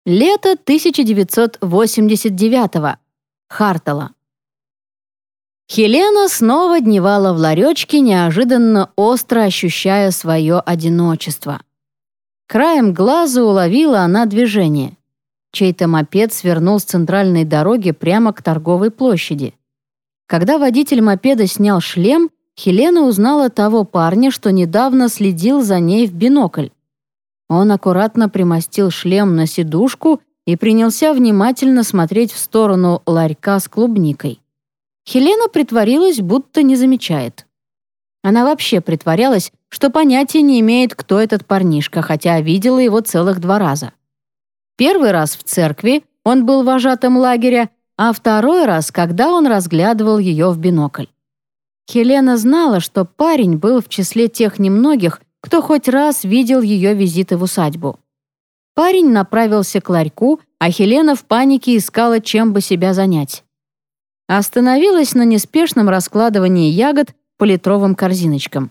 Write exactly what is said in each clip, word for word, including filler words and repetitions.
Лето тысяча девятьсот восемьдесят девятого. Хартала. Хелена снова дневала в ларечке, неожиданно остро ощущая свое одиночество. Краем глаза уловила она движение. Чей-то мопед свернул с центральной дороги прямо к торговой площади. Когда водитель мопеда снял шлем, Хелена узнала того парня, что недавно следил за ней в бинокль. Он аккуратно примостил шлем на сидушку и принялся внимательно смотреть в сторону ларька с клубникой. Хелена притворилась, будто не замечает. Она вообще притворялась, что понятия не имеет, кто этот парнишка, хотя видела его целых два раза. Первый раз в церкви он был вожатым лагеря, а второй раз, когда он разглядывал ее в бинокль. Хелена знала, что парень был в числе тех немногих, кто хоть раз видел ее визиты в усадьбу. Парень направился к ларьку, а Хелена в панике искала, чем бы себя занять. Остановилась на неспешном раскладывании ягод по литровым корзиночкам.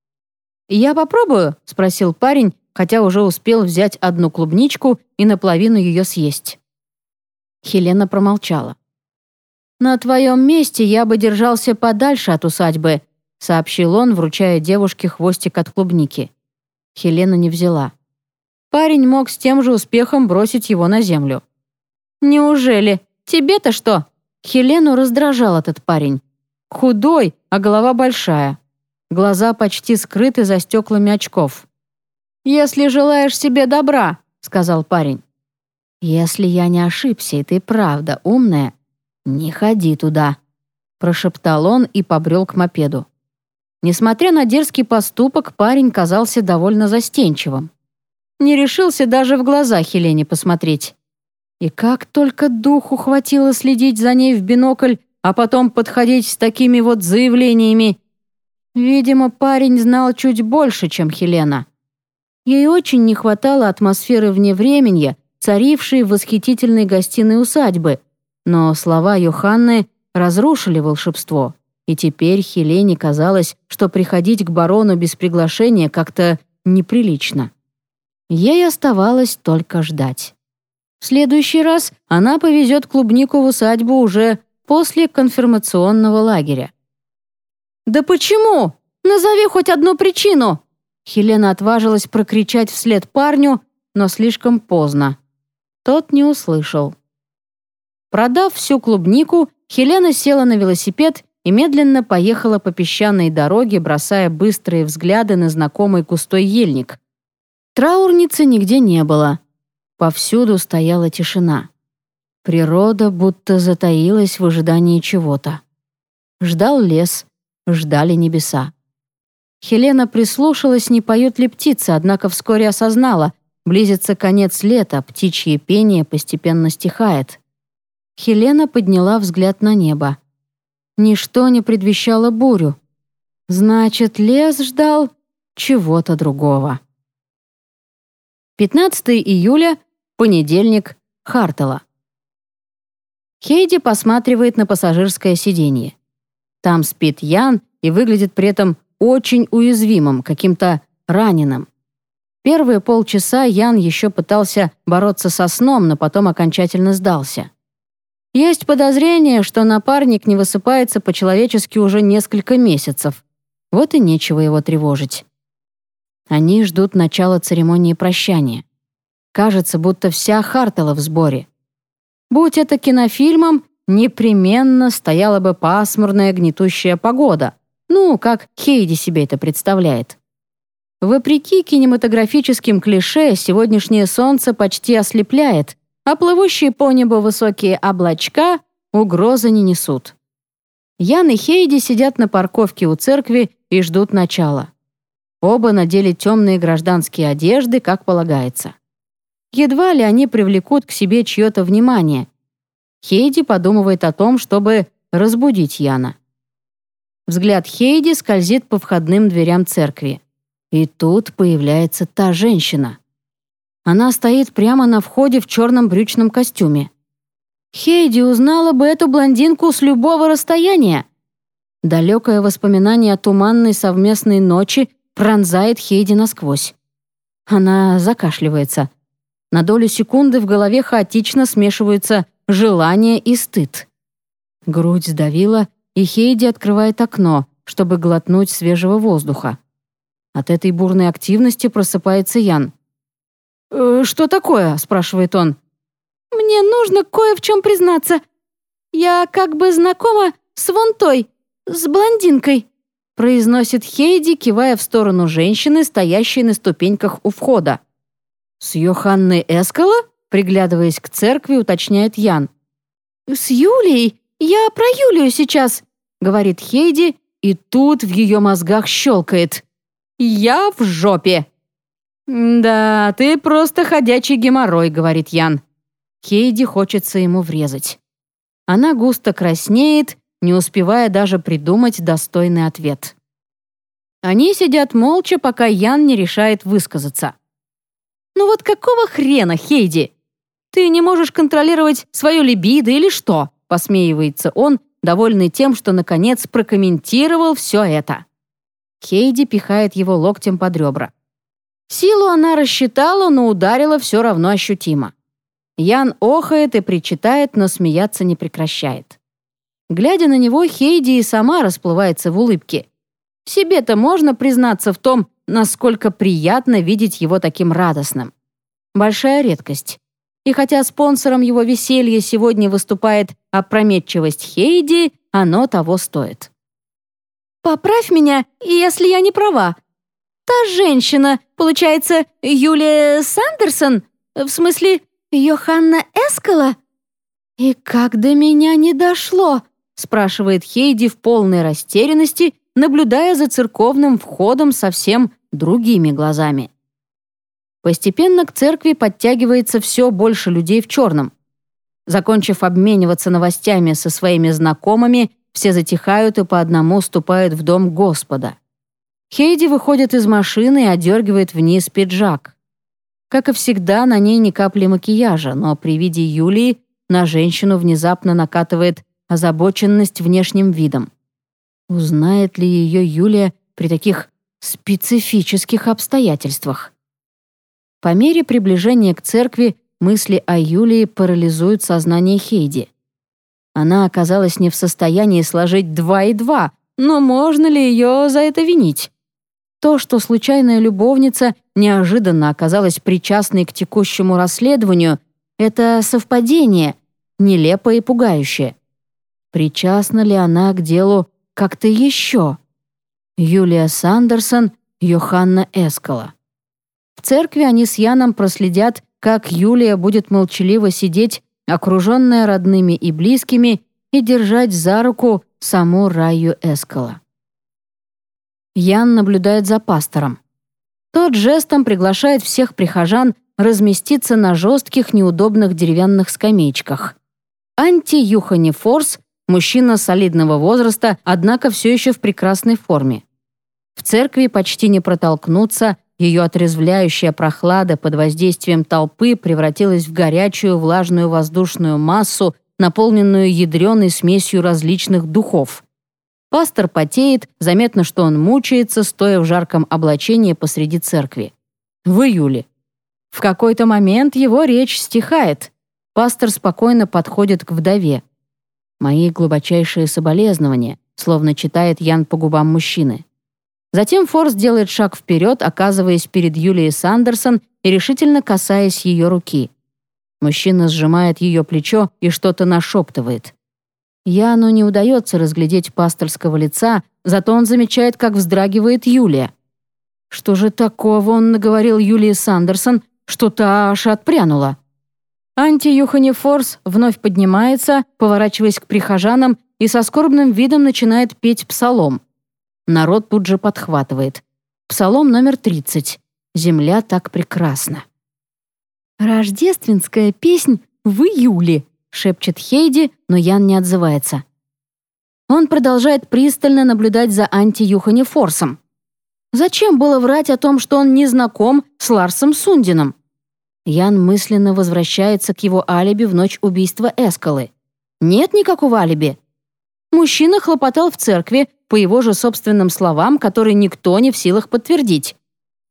«Я попробую?» — спросил парень, хотя уже успел взять одну клубничку и наполовину ее съесть. Хелена промолчала. «На твоем месте я бы держался подальше от усадьбы», — сообщил он, вручая девушке хвостик от клубники. Хелена не взяла. Парень мог с тем же успехом бросить его на землю. «Неужели? Тебе-то что?» Хелену раздражал этот парень. Худой, а голова большая. Глаза почти скрыты за стеклами очков. «Если желаешь себе добра», — сказал парень. «Если я не ошибся, и ты правда умная, не ходи туда», — прошептал он и побрел к мопеду. Несмотря на дерзкий поступок, парень казался довольно застенчивым. Не решился даже в глаза Хелене посмотреть. И как только духу хватило следить за ней в бинокль, а потом подходить с такими вот заявлениями. Видимо, парень знал чуть больше, чем Хелена. Ей очень не хватало атмосферы вневременья, царившей в восхитительной гостиной усадьбы, но слова Йоханны разрушили волшебство, и теперь Хелене казалось, что приходить к барону без приглашения как-то неприлично. Ей оставалось только ждать. В следующий раз она повезет клубнику в усадьбу уже после конфирмационного лагеря. «Да почему? Назови хоть одну причину!» Хелена отважилась прокричать вслед парню, но слишком поздно. Тот не услышал. Продав всю клубнику, Хелена села на велосипед и медленно поехала по песчаной дороге, бросая быстрые взгляды на знакомый густой ельник. Траурницы нигде не было. Повсюду стояла тишина. Природа будто затаилась в ожидании чего-то. Ждал лес, ждали небеса. Хелена прислушалась, не поют ли птицы, однако вскоре осознала, близится конец лета, птичье пение постепенно стихает. Хелена подняла взгляд на небо. Ничто не предвещало бурю. Значит, лес ждал чего-то другого. пятнадцатого июля, понедельник, Хартала. Хейди посматривает на пассажирское сиденье. Там спит Ян и выглядит при этом очень уязвимым, каким-то раненым. Первые полчаса Ян еще пытался бороться со сном, но потом окончательно сдался. Есть подозрение, что напарник не высыпается по-человечески уже несколько месяцев. Вот и нечего его тревожить. Они ждут начала церемонии прощания. Кажется, будто вся Хартала в сборе. Будь это кинофильмом, непременно стояла бы пасмурная гнетущая погода. Ну, как Хейди себе это представляет. Вопреки кинематографическим клише, сегодняшнее солнце почти ослепляет, а плывущие по небу высокие облачка угрозы не несут. Ян и Хейди сидят на парковке у церкви и ждут начала. Оба надели темные гражданские одежды, как полагается. Едва ли они привлекут к себе чье-то внимание. Хейди подумывает о том, чтобы разбудить Яна. Взгляд Хейди скользит по входным дверям церкви. И тут появляется та женщина. Она стоит прямо на входе в черном брючном костюме. Хейди узнала бы эту блондинку с любого расстояния. Далекое воспоминание о туманной совместной ночи пронзает Хейди насквозь. Она закашливается. На долю секунды в голове хаотично смешиваются желание и стыд. Грудь сдавила, и Хейди открывает окно, чтобы глотнуть свежего воздуха. От этой бурной активности просыпается Ян. «Э, «Что такое?» – спрашивает он. «Мне нужно кое в чем признаться. Я как бы знакома с вон той, с блондинкой», – произносит Хейди, кивая в сторону женщины, стоящей на ступеньках у входа. «С Йоханной Эскала?» – приглядываясь к церкви, уточняет Ян. «С Юлией? Я про Юлию сейчас», — говорит Хейди, и тут в ее мозгах щелкает. «Я в жопе!» «Да, ты просто ходячий геморрой», — говорит Ян. Хейди хочется ему врезать. Она густо краснеет, не успевая даже придумать достойный ответ. Они сидят молча, пока Ян не решает высказаться. «Ну вот какого хрена, Хейди? Ты не можешь контролировать свое либидо или что?» — посмеивается он, довольный тем, что наконец прокомментировал все это. Хейди пихает его локтем под ребра. Силу она рассчитала, но ударила все равно ощутимо. Ян охает и причитает, но смеяться не прекращает. Глядя на него, Хейди и сама расплывается в улыбке. Себе-то можно признаться в том, насколько приятно видеть его таким радостным. Большая редкость. И хотя спонсором его веселья сегодня выступает опрометчивость Хейди, оно того стоит. «Поправь меня, если я не права. Та женщина, получается, Юлия Сандерсон? В смысле, Йоханна Эскала?» «И как до меня не дошло?» — спрашивает Хейди в полной растерянности, наблюдая за церковным входом совсем другими глазами. Постепенно к церкви подтягивается все больше людей в черном. Закончив обмениваться новостями со своими знакомыми, все затихают и по одному ступают в дом Господа. Хейди выходит из машины и одергивает вниз пиджак. Как и всегда, на ней ни капли макияжа, но при виде Юлии на женщину внезапно накатывает озабоченность внешним видом. Узнает ли ее Юлия при таких специфических обстоятельствах? По мере приближения к церкви мысли о Юлии парализуют сознание Хейди. Она оказалась не в состоянии сложить два и два, но можно ли ее за это винить? То, что случайная любовница неожиданно оказалась причастной к текущему расследованию, это совпадение, нелепое и пугающее. Причастна ли она к делу как-то еще? Юлия Сандерсон, Йоханна Эскала. В церкви они с Яном проследят, как Юлия будет молчаливо сидеть, окруженная родными и близкими, и держать за руку саму Раю Эскала. Ян наблюдает за пастором. Тот жестом приглашает всех прихожан разместиться на жестких, неудобных деревянных скамеечках. Анти Юхани Форс – мужчина солидного возраста, однако все еще в прекрасной форме. В церкви почти не протолкнуться, ее отрезвляющая прохлада под воздействием толпы превратилась в горячую влажную воздушную массу, наполненную ядреной смесью различных духов. Пастор потеет, заметно, что он мучается, стоя в жарком облачении посреди церкви. В июле. В какой-то момент его речь стихает. Пастор спокойно подходит к вдове. «Мои глубочайшие соболезнования», словно читает Ян по губам мужчины. Затем Форс делает шаг вперед, оказываясь перед Юлией Сандерсон и решительно касаясь ее руки. Мужчина сжимает ее плечо и что-то нашептывает. Яну не удается разглядеть пасторского лица, зато он замечает, как вздрагивает Юлия. Что же такого он наговорил Юлии Сандерсон, что та аж отпрянула? Анти Юхани Форс вновь поднимается, поворачиваясь к прихожанам, и со скорбным видом начинает петь псалом. Народ тут же подхватывает. Псалом номер тридцать. «Земля так прекрасна». «Рождественская песнь в июле», — шепчет Хейди, но Ян не отзывается. Он продолжает пристально наблюдать за Анти Юхани Форсом. Зачем было врать о том, что он не знаком с Ларсом Сундином? Ян мысленно возвращается к его алиби в ночь убийства Эскалы. Нет никакого алиби. Мужчина хлопотал в церкви, по его же собственным словам, которые никто не в силах подтвердить.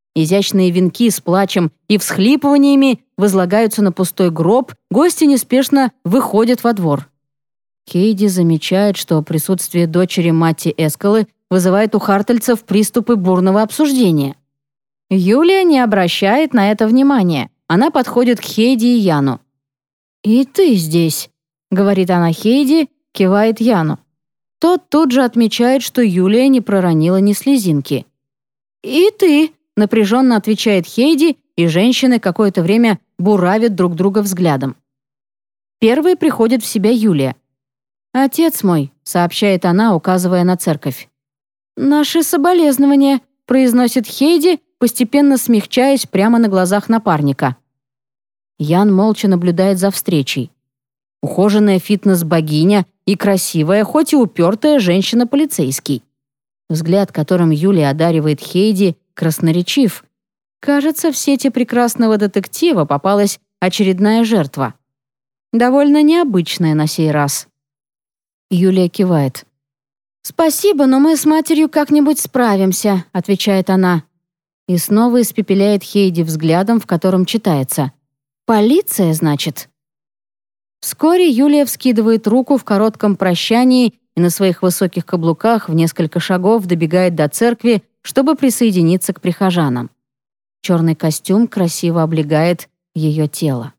Изящные венки с плачем и всхлипываниями возлагаются на пустой гроб, гости неспешно выходят во двор. Хейди замечает, что присутствие дочери Матти Эскалы вызывает у хартельцев приступы бурного обсуждения. Юлия не обращает на это внимания. Она подходит к Хейди и Яну. «И ты здесь», — говорит она Хейди, кивает Яну. Тот тут же отмечает, что Юлия не проронила ни слезинки. «И ты», — напряженно отвечает Хейди, и женщины какое-то время буравят друг друга взглядом. Первой приходит в себя Юлия. «Отец мой», — сообщает она, указывая на церковь. «Наши соболезнования», — произносит Хейди, постепенно смягчаясь прямо на глазах напарника. Ян молча наблюдает за встречей. Ухоженная фитнес-богиня и красивая, хоть и упертая женщина-полицейский. Взгляд, которым Юлия одаривает Хейди, красноречив. Кажется, в сети прекрасного детектива попалась очередная жертва. Довольно необычная на сей раз. Юлия кивает. «Спасибо, но мы с матерью как-нибудь справимся», — отвечает она. И снова испепеляет Хейди взглядом, в котором читается. «Полиция, значит?» Вскоре Юлия вскидывает руку в коротком прощании и на своих высоких каблуках в несколько шагов добегает до церкви, чтобы присоединиться к прихожанам. Черный костюм красиво облегает ее тело.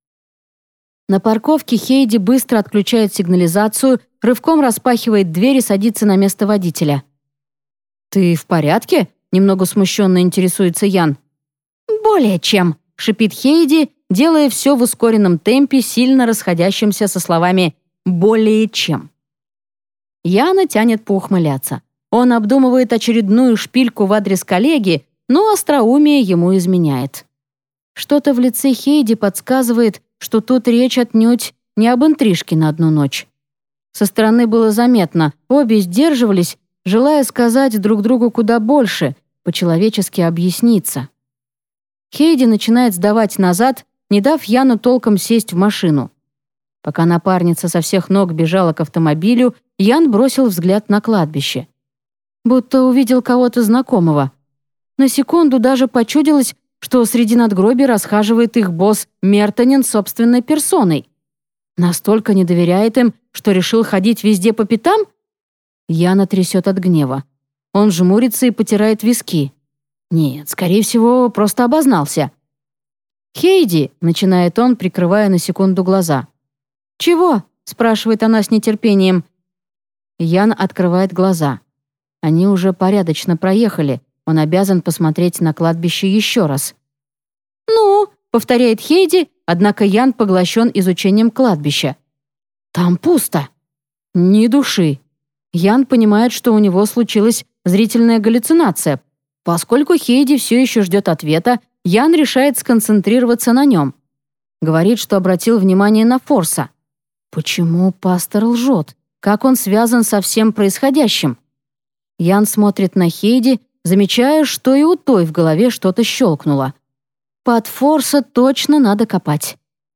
На парковке Хейди быстро отключает сигнализацию, рывком распахивает дверь и садится на место водителя. «Ты в порядке?» — немного смущенно интересуется Ян. «Более чем», — шипит Хейди, делая все в ускоренном темпе, сильно расходящимся со словами «более чем». Яна тянет поухмыляться. Он обдумывает очередную шпильку в адрес коллеги, но остроумие ему изменяет. Что-то в лице Хейди подсказывает, что тут речь отнюдь не об интрижке на одну ночь. Со стороны было заметно, обе сдерживались, желая сказать друг другу куда больше, по-человечески объясниться. Хейди начинает сдавать назад, не дав Яну толком сесть в машину. Пока напарница со всех ног бежала к автомобилю, Ян бросил взгляд на кладбище. Будто увидел кого-то знакомого. На секунду даже почудилось, что среди надгробий расхаживает их босс Мертонин собственной персоной. Настолько не доверяет им, что решил ходить везде по пятам? Яна трясет от гнева. Он жмурится и потирает виски. Нет, скорее всего, просто обознался. «Хейди», — начинает он, прикрывая на секунду глаза. «Чего?» — спрашивает она с нетерпением. Ян открывает глаза. Они уже порядочно проехали. Он обязан посмотреть на кладбище еще раз. «Ну», — повторяет Хейди, однако Ян поглощен изучением кладбища. «Там пусто. Ни души». Ян понимает, что у него случилась зрительная галлюцинация. Поскольку Хейди все еще ждет ответа, Ян решает сконцентрироваться на нем. Говорит, что обратил внимание на Форса. Почему пастор лжет? Как он связан со всем происходящим? Ян смотрит на Хейди, замечая, что и у той в голове что-то щелкнуло. Под Форса точно надо копать.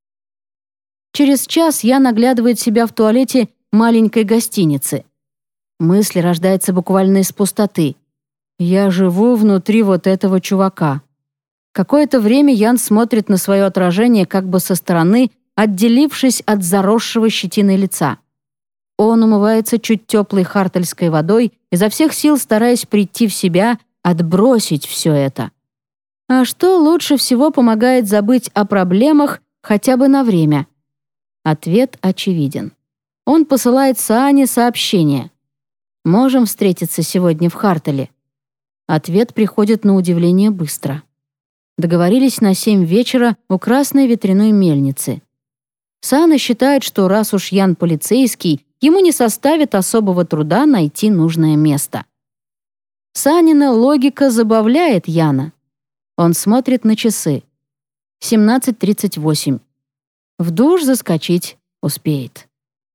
Через час Ян оглядывает себя в туалете маленькой гостиницы. Мысль рождается буквально из пустоты. «Я живу внутри вот этого чувака». Какое-то время Ян смотрит на свое отражение как бы со стороны, отделившись от заросшего щетиной лица. Он умывается чуть теплой хартельской водой, изо всех сил стараясь прийти в себя, отбросить все это. А что лучше всего помогает забыть о проблемах хотя бы на время? Ответ очевиден. Он посылает Саане сообщение. «Можем встретиться сегодня в Хартеле?» Ответ приходит на удивление быстро. Договорились на семь вечера у красной ветряной мельницы. Саана считает, что раз уж Ян полицейский, ему не составит особого труда найти нужное место. Санина логика забавляет Яна. Он смотрит на часы. семнадцать тридцать восемь. В душ заскочить успеет.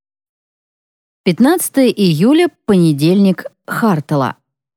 пятнадцатое июля, понедельник, Хартела.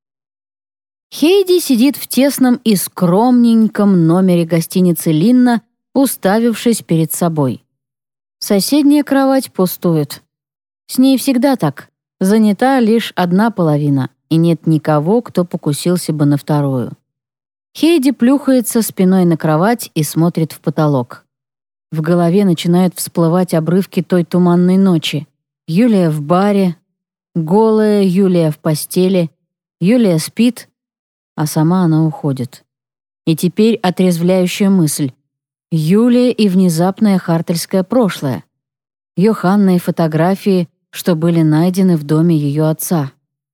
Хейди сидит в тесном и скромненьком номере гостиницы «Линна», уставившись перед собой. Соседняя кровать пустует. С ней всегда так. Занята лишь одна половина, и нет никого, кто покусился бы на вторую. Хейди плюхается спиной на кровать и смотрит в потолок. В голове начинают всплывать обрывки той туманной ночи. Юлия в баре, голая Юлия в постели, Юлия спит, а сама она уходит. И теперь отрезвляющая мысль. Юлия и внезапное хартельское прошлое. Йоханна и фотографии, что были найдены в доме ее отца.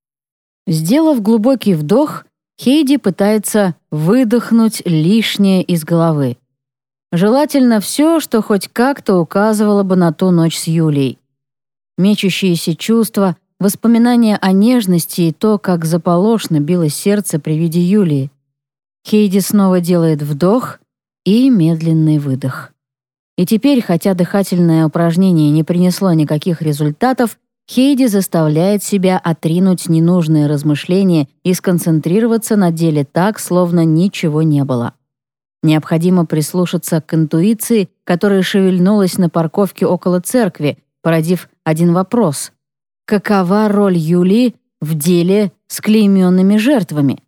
Сделав глубокий вдох, Хейди пытается выдохнуть лишнее из головы. Желательно все, что хоть как-то указывало бы на ту ночь с Юлией. Мечущиеся чувства, воспоминания о нежности и то, как заполошно билось сердце при виде Юлии. Хейди снова делает вдох и медленный выдох. И теперь, хотя дыхательное упражнение не принесло никаких результатов, Хейди заставляет себя отринуть ненужные размышления и сконцентрироваться на деле так, словно ничего не было. Необходимо прислушаться к интуиции, которая шевельнулась на парковке около церкви, породив один вопрос. Какова роль Юлии в деле с клейменными жертвами?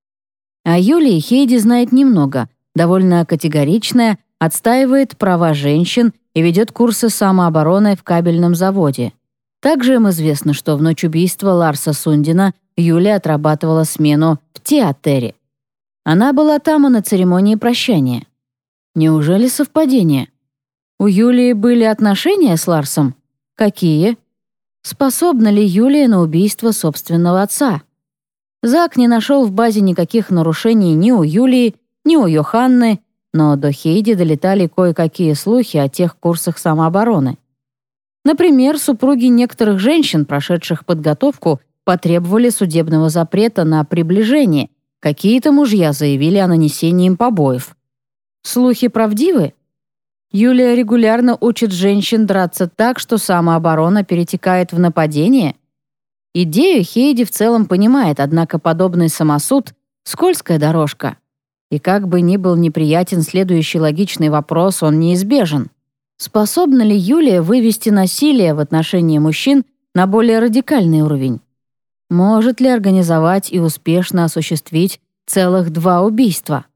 О Юлии Хейди знает немного, довольно категоричная, отстаивает права женщин и ведет курсы самообороны в кабельном заводе. Также им известно, что в ночь убийства Ларса Сундина Юлия отрабатывала смену в театере. Она была там и на церемонии прощания. Неужели совпадение? У Юлии были отношения с Ларсом? Какие? Способна ли Юлия на убийство собственного отца? Зак не нашел в базе никаких нарушений ни у Юлии, ни у Йоханны, но до Хейди долетали кое-какие слухи о тех курсах самообороны. Например, супруги некоторых женщин, прошедших подготовку, потребовали судебного запрета на приближение. Какие-то мужья заявили о нанесении им побоев. Слухи правдивы? Юлия регулярно учит женщин драться так, что самооборона перетекает в нападение? Идею Хейди в целом понимает, однако подобный самосуд — скользкая дорожка. И как бы ни был неприятен следующий логичный вопрос, он неизбежен. Способна ли Юлия вывести насилие в отношении мужчин на более радикальный уровень? Может ли организовать и успешно осуществить целых два убийства?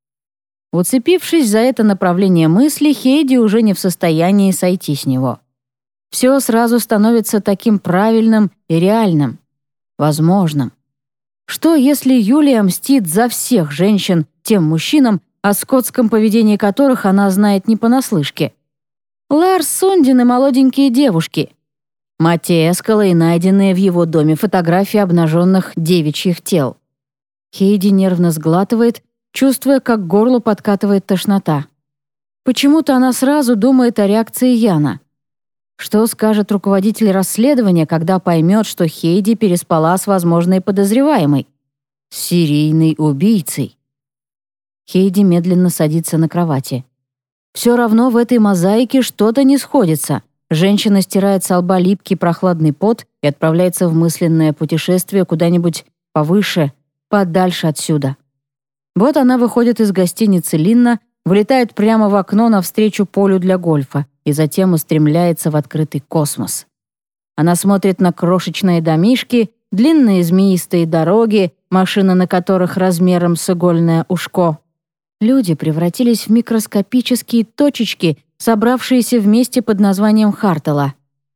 Уцепившись за это направление мысли, Хейди уже не в состоянии сойти с него. Все сразу становится таким правильным и реальным, возможным. Что, если Юлия мстит за всех женщин тем мужчинам, о скотском поведении которых она знает не понаслышке? Ларс Сундин и молоденькие девушки. Мать Эскала и найденные в его доме фотографии обнаженных девичьих тел. Хейди нервно сглатывает, чувствуя, как к горлу подкатывает тошнота. Почему-то она сразу думает о реакции Яна. Что скажет руководитель расследования, когда поймет, что Хейди переспала с возможной подозреваемой? С серийной убийцей. Хейди медленно садится на кровати. Все равно в этой мозаике что-то не сходится. Женщина стирает со лба липкий прохладный пот и отправляется в мысленное путешествие куда-нибудь повыше, подальше отсюда. Вот она выходит из гостиницы Линна, вылетает прямо в окно навстречу полю для гольфа и затем устремляется в открытый космос. Она смотрит на крошечные домишки, длинные змеистые дороги, машины на которых размером с игольное ушко. Люди превратились в микроскопические точечки, собравшиеся вместе под названием Хартела.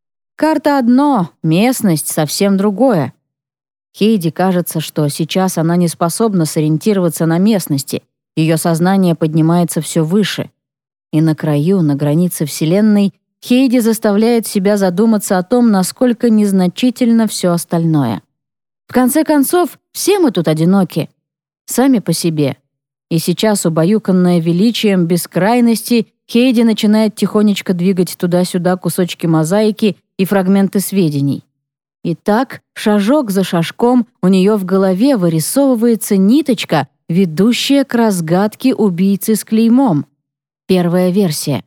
Карта одно, местность совсем другое. Хейди кажется, что сейчас она не способна сориентироваться на местности, ее сознание поднимается все выше. И на краю, на границе Вселенной, Хейди заставляет себя задуматься о том, насколько незначительно все остальное. В конце концов, все мы тут одиноки. Сами по себе. И сейчас, убаюканная величием бескрайности, Хейди начинает тихонечко двигать туда-сюда кусочки мозаики и фрагменты сведений. И так, шажок за шажком, у нее в голове вырисовывается ниточка, ведущая к разгадке убийцы с клеймом. Первая версия.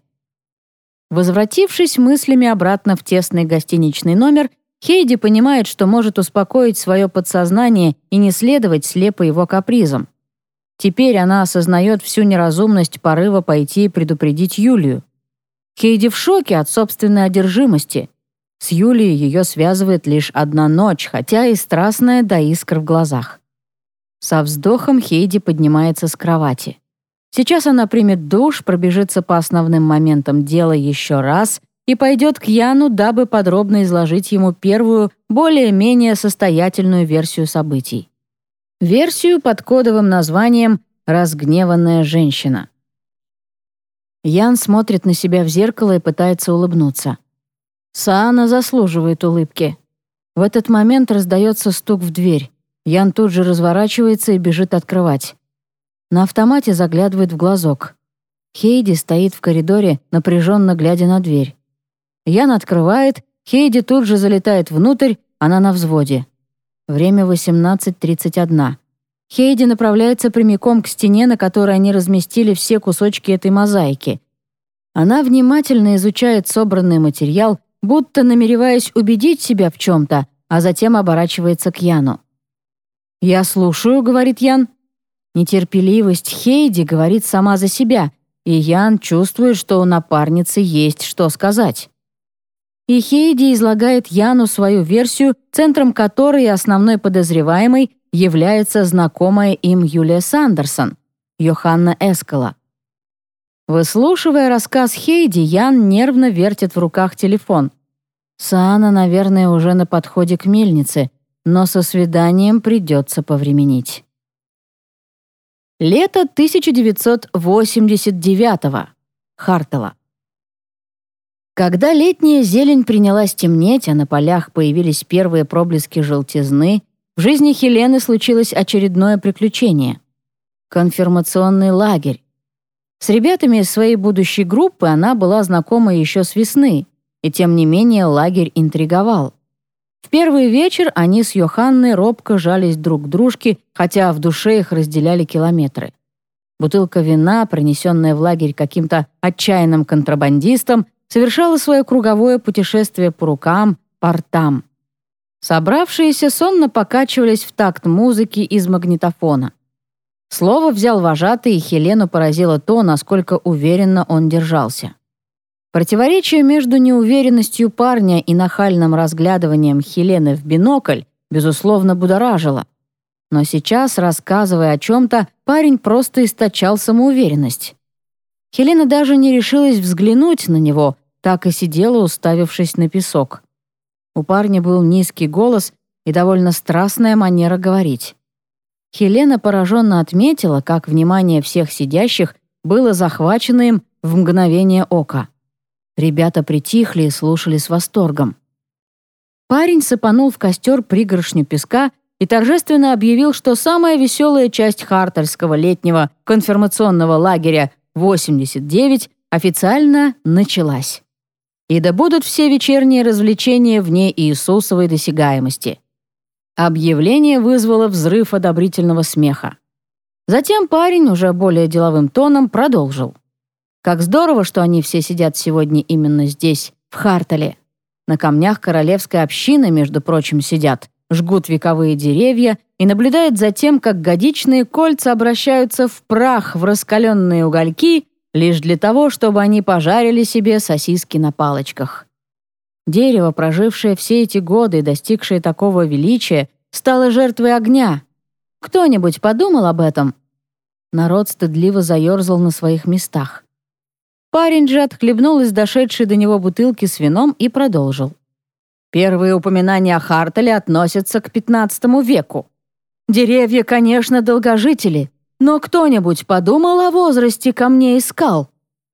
Возвратившись мыслями обратно в тесный гостиничный номер, Хейди понимает, что может успокоить свое подсознание и не следовать слепо его капризам. Теперь она осознает всю неразумность порыва пойти и предупредить Юлию. Хейди в шоке от собственной одержимости. С Юлией ее связывает лишь одна ночь, хотя и страстная до искр в глазах. Со вздохом Хейди поднимается с кровати. Сейчас она примет душ, пробежится по основным моментам дела еще раз и пойдет к Яну, дабы подробно изложить ему первую, более-менее состоятельную версию событий. Версию под кодовым названием «Разгневанная женщина». Ян смотрит на себя в зеркало и пытается улыбнуться. Саана заслуживает улыбки. В этот момент раздается стук в дверь. Ян тут же разворачивается и бежит открывать. На автомате заглядывает в глазок. Хейди стоит в коридоре, напряженно глядя на дверь. Ян открывает, Хейди тут же залетает внутрь, она на взводе. Время восемнадцать тридцать один. Хейди направляется прямиком к стене, на которой они разместили все кусочки этой мозаики. Она внимательно изучает собранный материал, будто намереваясь убедить себя в чем-то, а затем оборачивается к Яну. «Я слушаю», — говорит Ян. Нетерпеливость Хейди говорит сама за себя, и Ян чувствует, что у напарницы есть что сказать. И Хейди излагает Яну свою версию, центром которой и основной подозреваемой является знакомая им Юлия Сандерсон, Йоханна Эскала. Выслушивая рассказ Хейди, Ян нервно вертит в руках телефон. Саана, наверное, уже на подходе к мельнице, но со свиданием придется повременить. Лето тысяча девятьсот восемьдесят девятого. Хартала. Когда летняя зелень принялась темнеть, а на полях появились первые проблески желтизны, в жизни Хелены случилось очередное приключение. Конфирмационный лагерь. С ребятами из своей будущей группы она была знакома еще с весны, и тем не менее лагерь интриговал. В первый вечер они с Йоханной робко жались друг к дружке, хотя в душе их разделяли километры. Бутылка вина, принесенная в лагерь каким-то отчаянным контрабандистом, совершала свое круговое путешествие по рукам, портам. Собравшиеся сонно покачивались в такт музыки из магнитофона. Слово взял вожатый, и Хелену поразило то, насколько уверенно он держался. Противоречие между неуверенностью парня и нахальным разглядыванием Хелены в бинокль, безусловно, будоражило. Но сейчас, рассказывая о чем-то, парень просто источал самоуверенность. Хелена даже не решилась взглянуть на него, так и сидела, уставившись на песок. У парня был низкий голос и довольно страстная манера говорить. Хелена пораженно отметила, как внимание всех сидящих было захвачено им в мгновение ока. Ребята притихли и слушали с восторгом. Парень сыпанул в костер пригоршню песка и торжественно объявил, что самая веселая часть хартальского летнего конфирмационного лагеря восемьдесят девять официально началась. И да будут все вечерние развлечения вне Иисусовой досягаемости. Объявление вызвало взрыв одобрительного смеха. Затем парень уже более деловым тоном продолжил. Как здорово, что они все сидят сегодня именно здесь, в Хартале. На камнях королевской общины, между прочим, сидят, жгут вековые деревья и наблюдают за тем, как годичные кольца обращаются в прах, в раскаленные угольки, лишь для того, чтобы они пожарили себе сосиски на палочках. Дерево, прожившее все эти годы и достигшее такого величия, стало жертвой огня. Кто-нибудь подумал об этом? Народ стыдливо заерзал на своих местах. Парень же отхлебнул из дошедшей до него бутылки с вином и продолжил. Первые упоминания о Хартале относятся к пятнадцатому веку. Деревья, конечно, долгожители, но кто-нибудь подумал о возрасте камней и скал?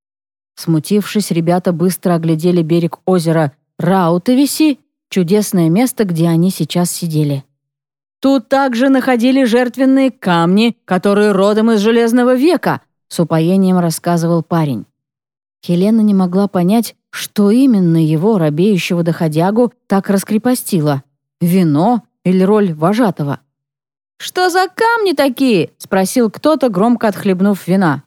Смутившись, ребята быстро оглядели берег озера Раутовиси, чудесное место, где они сейчас сидели. Тут также находили жертвенные камни, которые родом из Железного века, с упоением рассказывал парень. Хелена не могла понять, что именно его, робеющего доходягу, так раскрепостило — вино или роль вожатого. «Что за камни такие?» — спросил кто-то, громко отхлебнув вина.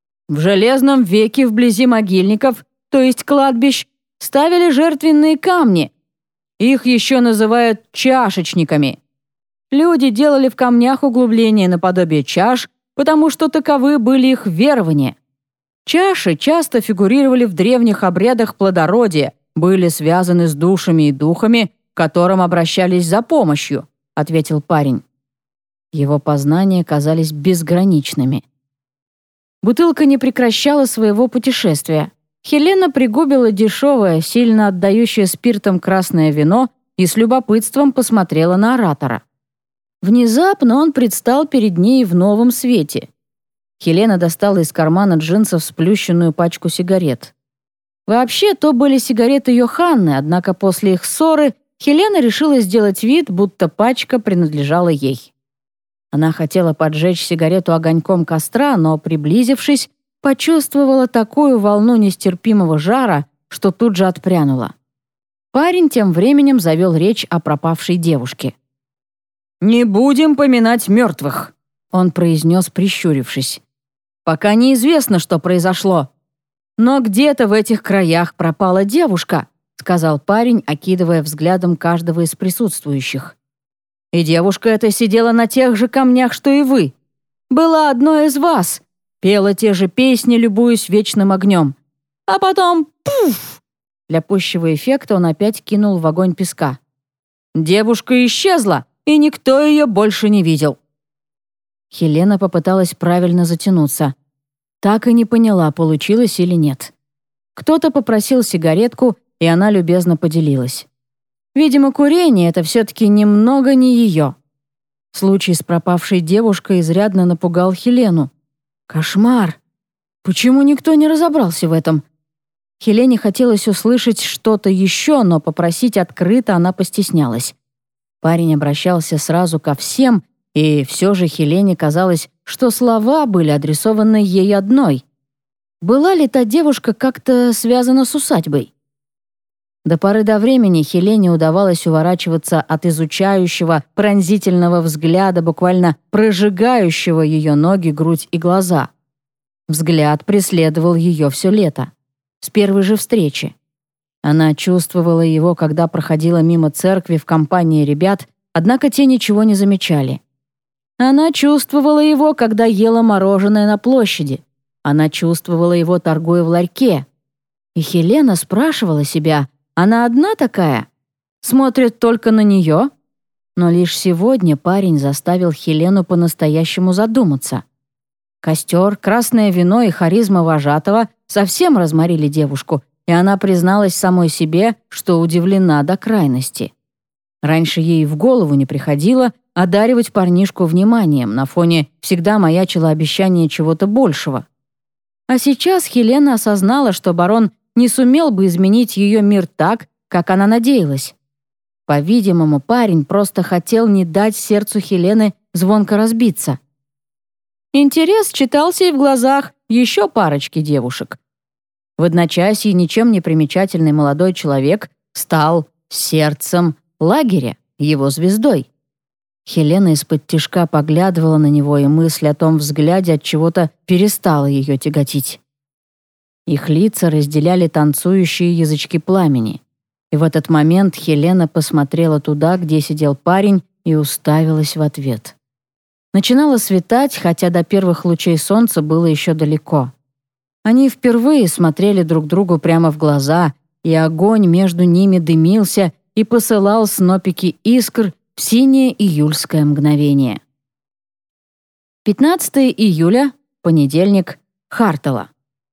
В Железном веке вблизи могильников, то есть кладбищ, ставили жертвенные камни. Их еще называют чашечниками. Люди делали в камнях углубления наподобие чаш, потому что таковы были их верования. Чаши часто фигурировали в древних обрядах плодородия, были связаны с душами и духами, к которым обращались за помощью, ответил парень. Его познания казались безграничными. Бутылка не прекращала своего путешествия. Хелена пригубила дешевое, сильно отдающее спиртом красное вино и с любопытством посмотрела на оратора. Внезапно он предстал перед ней в новом свете. Хелена достала из кармана джинсов сплющенную пачку сигарет. Вообще, то были сигареты Йоханны, однако после их ссоры Хелена решила сделать вид, будто пачка принадлежала ей. Она хотела поджечь сигарету огоньком костра, но, приблизившись, почувствовала такую волну нестерпимого жара, что тут же отпрянула. Парень тем временем завел речь о пропавшей девушке. «Не будем поминать мертвых», — он произнес, прищурившись. «Пока неизвестно, что произошло. Но где-то в этих краях пропала девушка», — сказал парень, окидывая взглядом каждого из присутствующих. «И девушка эта сидела на тех же камнях, что и вы. Была одной из вас, пела те же песни, любуясь вечным огнем. А потом — пуф!» Для пущего эффекта он опять кинул в огонь песка. «Девушка исчезла, и никто ее больше не видел». Хелена попыталась правильно затянуться. Так и не поняла, получилось или нет. Кто-то попросил сигаретку, и она любезно поделилась. Видимо, курение — это все-таки немного не ее. Случай с пропавшей девушкой изрядно напугал Хелену. Кошмар! Почему никто не разобрался в этом? Хелене хотелось услышать что-то еще, но попросить открыто она постеснялась. Парень обращался сразу ко всем, и все же Хелене казалось, что слова были адресованы ей одной. Была ли та девушка как-то связана с усадьбой? До поры до времени Хелене удавалось уворачиваться от изучающего, пронзительного взгляда, буквально прожигающего ее ноги, грудь и глаза. Взгляд преследовал ее все лето, с первой же встречи. Она чувствовала его, когда проходила мимо церкви в компании ребят, однако те ничего не замечали. Она чувствовала его, когда ела мороженое на площади. Она чувствовала его, торгуя в ларьке. И Хелена спрашивала себя, она одна такая? Смотрит только на нее? Но лишь сегодня парень заставил Хелену по-настоящему задуматься. Костер, красное вино и харизма вожатого совсем разморили девушку, и она призналась самой себе, что удивлена до крайности. Раньше ей в голову не приходило одаривать парнишку вниманием, на фоне всегда маячило обещание чего-то большего. А сейчас Хелена осознала, что барон не сумел бы изменить ее мир так, как она надеялась. По-видимому, парень просто хотел не дать сердцу Хелены звонко разбиться. Интерес читался и в глазах еще парочки девушек. В одночасье ничем не примечательный молодой человек стал сердцем лагеря, его звездой. Хелена из-под тишка поглядывала на него, и мысль о том взгляде от чего-то перестала ее тяготить. Их лица разделяли танцующие язычки пламени. И в этот момент Хелена посмотрела туда, где сидел парень, и уставилась в ответ. Начинало светать, хотя до первых лучей солнца было еще далеко. Они впервые смотрели друг другу прямо в глаза, и огонь между ними дымился и посылал снопики искр в синее июльское мгновение. пятнадцатого июля, понедельник, Хартала.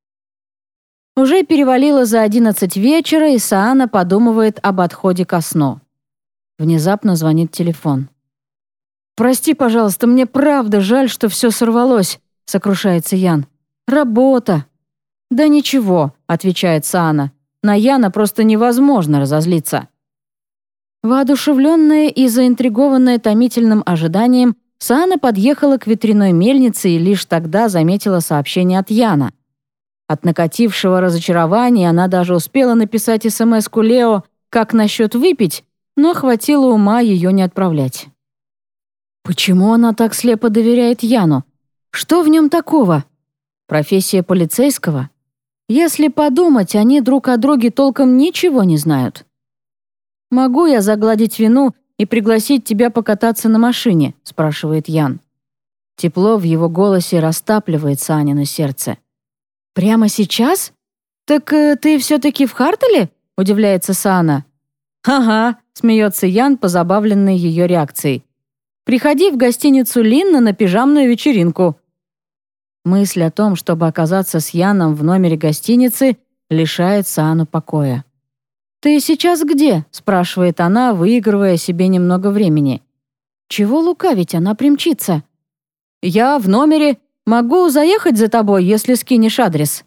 Уже перевалило за одиннадцать вечера, и Саана подумывает об отходе ко сну. Внезапно звонит телефон. «Прости, пожалуйста, мне правда жаль, что все сорвалось», — сокрушается Ян. «Работа». «Да ничего», — отвечает Саана. «На Яна просто невозможно разозлиться». Воодушевленная и заинтригованная томительным ожиданием, Саана подъехала к ветряной мельнице и лишь тогда заметила сообщение от Яна. От накатившего разочарования она даже успела написать эс-эм-эску Лео «Как насчет выпить?», но хватило ума ее не отправлять. Почему она так слепо доверяет Яну? Что в нем такого? Профессия полицейского? Если подумать, они друг о друге толком ничего не знают. «Могу я загладить вину и пригласить тебя покататься на машине?» — спрашивает Ян. Тепло в его голосе растапливает Санино сердце. «Прямо сейчас? Так э, ты все-таки в Хартале?» — удивляется Саана. «Ага», — смеется Ян, позабавленный ее реакцией. Приходи в гостиницу Линна на пижамную вечеринку». Мысль о том, чтобы оказаться с Яном в номере гостиницы, лишает Саану покоя. «Ты сейчас где?» — спрашивает она, выигрывая себе немного времени. Чего лукавить, она примчится. «Я в номере. Могу заехать за тобой, если скинешь адрес».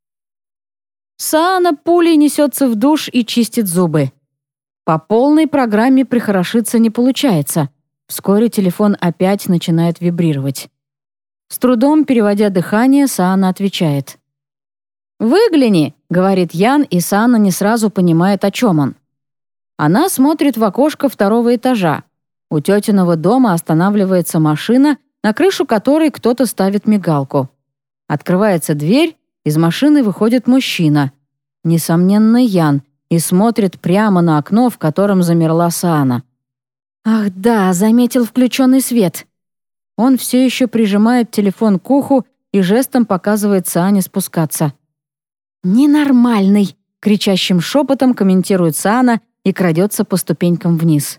Саана пулей несется в душ и чистит зубы. По полной программе прихорошиться не получается. Вскоре телефон опять начинает вибрировать. С трудом переводя дыхание, Саана отвечает. «Выгляни», — говорит Ян, и Саана не сразу понимает, о чем он. Она смотрит в окошко второго этажа. У тетиного дома останавливается машина, на крышу которой кто-то ставит мигалку. Открывается дверь, из машины выходит мужчина. Несомненно, Ян, и смотрит прямо на окно, в котором замерла Саана. «Ах да, заметил включенный свет». Он все еще прижимает телефон к уху и жестом показывает Саане спускаться. «Ненормальный!» — кричащим шепотом комментирует Саана и крадется по ступенькам вниз.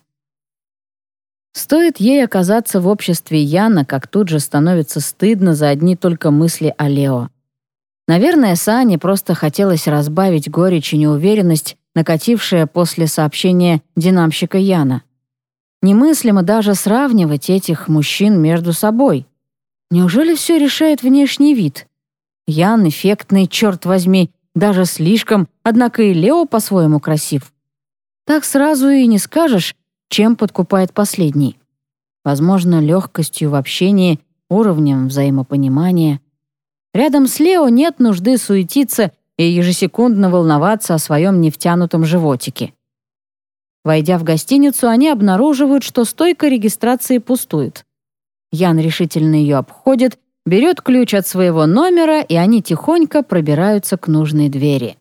Стоит ей оказаться в обществе Яна, как тут же становится стыдно за одни только мысли о Лео. Наверное, Саане просто хотелось разбавить горечь и неуверенность, накатившая после сообщения динамщика Яна. Немыслимо даже сравнивать этих мужчин между собой. Неужели все решает внешний вид? Ян эффектный, черт возьми, даже слишком, однако и Лео по-своему красив. Так сразу и не скажешь, чем подкупает последний. Возможно, легкостью в общении, уровнем взаимопонимания. Рядом с Лео нет нужды суетиться и ежесекундно волноваться о своем невтянутом животике. Войдя в гостиницу, они обнаруживают, что стойка регистрации пустует. Ян решительно ее обходит, берет ключ от своего номера, и они тихонько пробираются к нужной двери.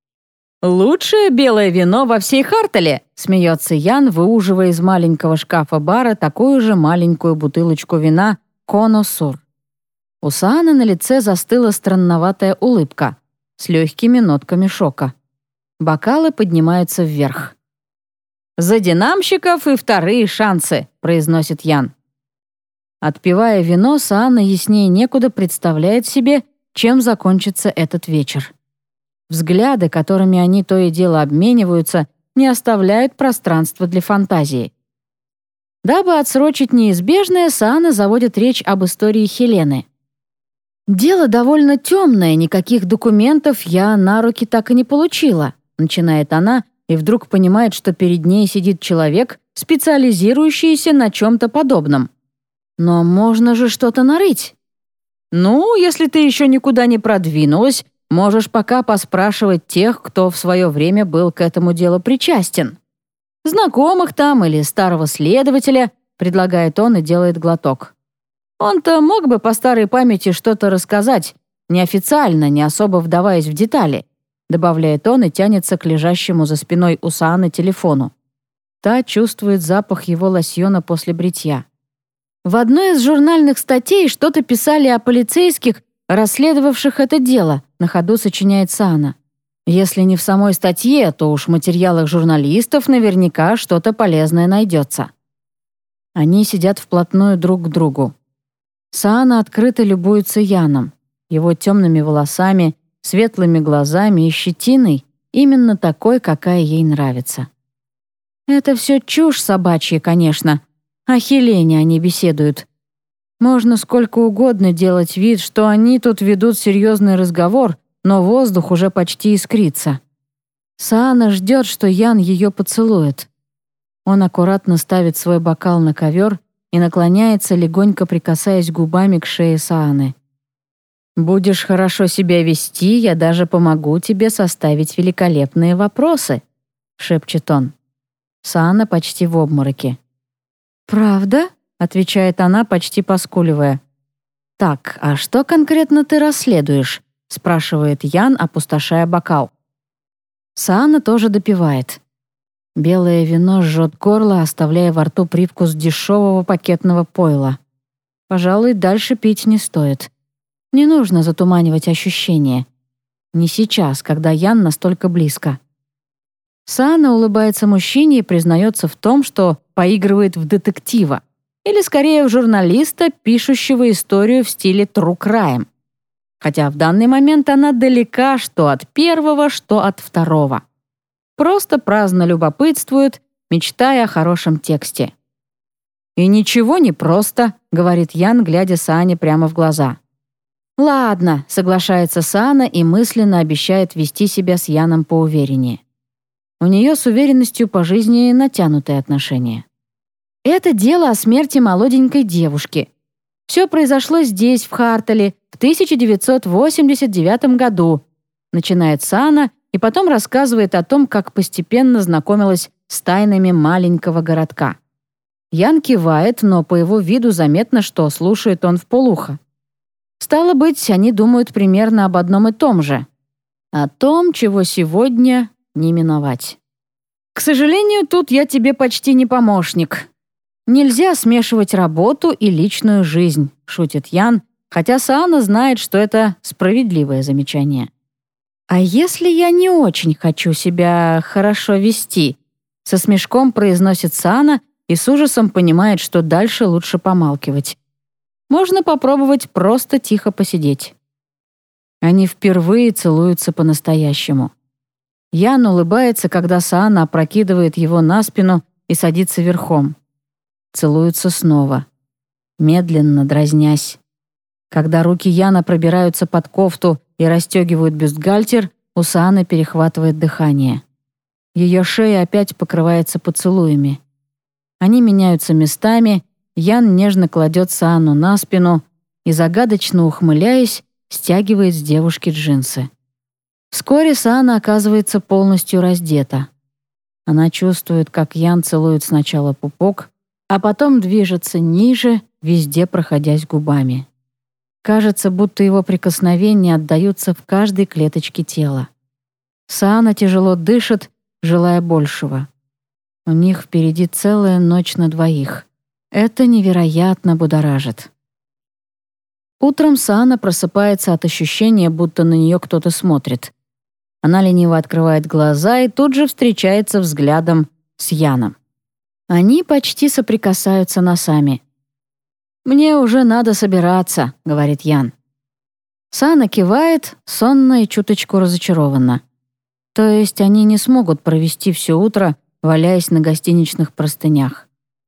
«Лучшее белое вино во всей Хартеле!» — смеется Ян, выуживая из маленького шкафа бара такую же маленькую бутылочку вина «Коно Сур». У Сааны на лице застыла странноватая улыбка с легкими нотками шока. Бокалы поднимаются вверх. «За динамщиков и вторые шансы!» — произносит Ян. Отпивая вино, Саана яснее некуда представляет себе, чем закончится этот вечер. Взгляды, которыми они то и дело обмениваются, не оставляют пространства для фантазии. Дабы отсрочить неизбежное, Саана заводит речь об истории Хелены. «Дело довольно темное, никаких документов я на руки так и не получила», начинает она, и вдруг понимает, что перед ней сидит человек, специализирующийся на чем-то подобном. «Но можно же что-то нарыть». «Ну, если ты еще никуда не продвинулась, можешь пока поспрашивать тех, кто в свое время был к этому делу причастен. Знакомых там или старого следователя», предлагает он и делает глоток. «Он-то мог бы по старой памяти что-то рассказать, неофициально, не особо вдаваясь в детали», добавляет он и тянется к лежащему за спиной у Сааны телефону. Та чувствует запах его лосьона после бритья. В одной из журнальных статей что-то писали о полицейских, расследовавших это дело, на ходу сочиняет Саана. Если не в самой статье, то уж в материалах журналистов наверняка что-то полезное найдется. Они сидят вплотную друг к другу. Саана открыто любуется Яном, его темными волосами, светлыми глазами и щетиной, именно такой, какая ей нравится. Это все чушь собачья, конечно. О Хелене они беседуют. Можно сколько угодно делать вид, что они тут ведут серьезный разговор, но воздух уже почти искрится. Саана ждет, что Ян ее поцелует. Он аккуратно ставит свой бокал на ковер и наклоняется, легонько прикасаясь губами к шее Сааны. «Будешь хорошо себя вести, я даже помогу тебе составить великолепные вопросы», — шепчет он. Саана почти в обмороке. «Правда?» — отвечает она, почти поскуливая. «Так, а что конкретно ты расследуешь?» — спрашивает Ян, опустошая бокал. Саана тоже допивает. Белое вино жжет горло, оставляя во рту привкус дешевого пакетного пойла. Пожалуй, дальше пить не стоит. Не нужно затуманивать ощущения. Не сейчас, когда Ян настолько близко. Саана улыбается мужчине и признается в том, что поигрывает в детектива. или скорее в журналиста, пишущего историю в стиле true crime. Хотя в данный момент она далека что от первого, что от второго. Просто праздно любопытствует, мечтая о хорошем тексте. «И ничего не просто», — говорит Ян, глядя Саане прямо в глаза. «Ладно», — соглашается Саана и мысленно обещает вести себя с Яном поувереннее. У нее с уверенностью по жизни натянутые отношения. Это дело о смерти молоденькой девушки. Все произошло здесь, в Хартале, в тысяча девятьсот восемьдесят девятом году, начинает Саана и потом рассказывает о том, как постепенно знакомилась с тайнами маленького городка. Ян кивает, но по его виду заметно, что слушает он вполуха. Стало быть, они думают примерно об одном и том же. О том, чего сегодня не миновать. «К сожалению, тут я тебе почти не помощник. Нельзя смешивать работу и личную жизнь», — шутит Ян, хотя Саана знает, что это справедливое замечание. «А если я не очень хочу себя хорошо вести?» — со смешком произносит Саана и с ужасом понимает, что дальше лучше помалкивать. Можно попробовать просто тихо посидеть. Они впервые целуются по-настоящему. Ян улыбается, когда Саана опрокидывает его на спину и садится верхом. Целуются снова, медленно дразнясь. Когда руки Яна пробираются под кофту и расстегивают бюстгальтер, у Сааны перехватывает дыхание. Ее шея опять покрывается поцелуями. Они меняются местами, Ян нежно кладет Саану на спину и, загадочно ухмыляясь, стягивает с девушки джинсы. Вскоре Саана оказывается полностью раздета. Она чувствует, как Ян целует сначала пупок, а потом движется ниже, везде проходясь губами. Кажется, будто его прикосновения отдаются в каждой клеточке тела. Саана тяжело дышит, желая большего. У них впереди целая ночь на двоих. Это невероятно будоражит. Утром Саана просыпается от ощущения, будто на нее кто-то смотрит. Она лениво открывает глаза и тут же встречается взглядом с Яном. Они почти соприкасаются носами. «Мне уже надо собираться», — говорит Ян. Саана кивает, сонно и чуточку разочарованно. То есть они не смогут провести все утро, валяясь на гостиничных простынях.